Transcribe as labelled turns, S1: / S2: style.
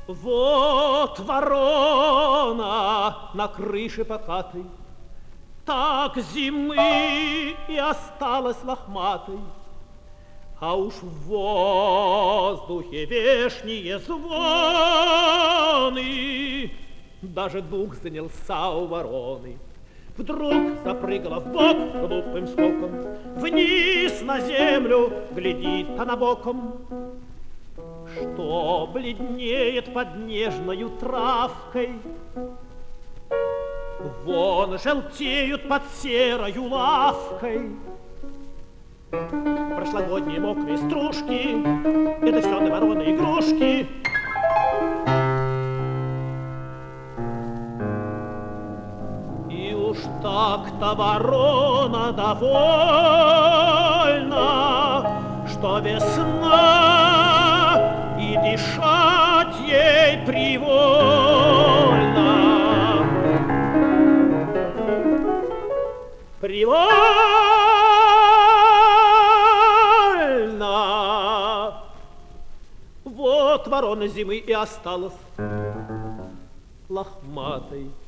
S1: Вот ворона на крыше покатой, так зимы и осталась лохматой. А уж в воздухе вешние звоны, даже дух занялся у вороны. Вдруг запрыгала вбок глупым скоком, вниз на землю глядит она боком. Что бледнеет под нежною травкой, вон желтеют под серою лавкой прошлогодние мокрые стружки. Это все на вороны игрушки. И уж так-то ворона довольна, что весна и дышать ей привольно. Привольно. Вот ворона зимы и осталась лохматой.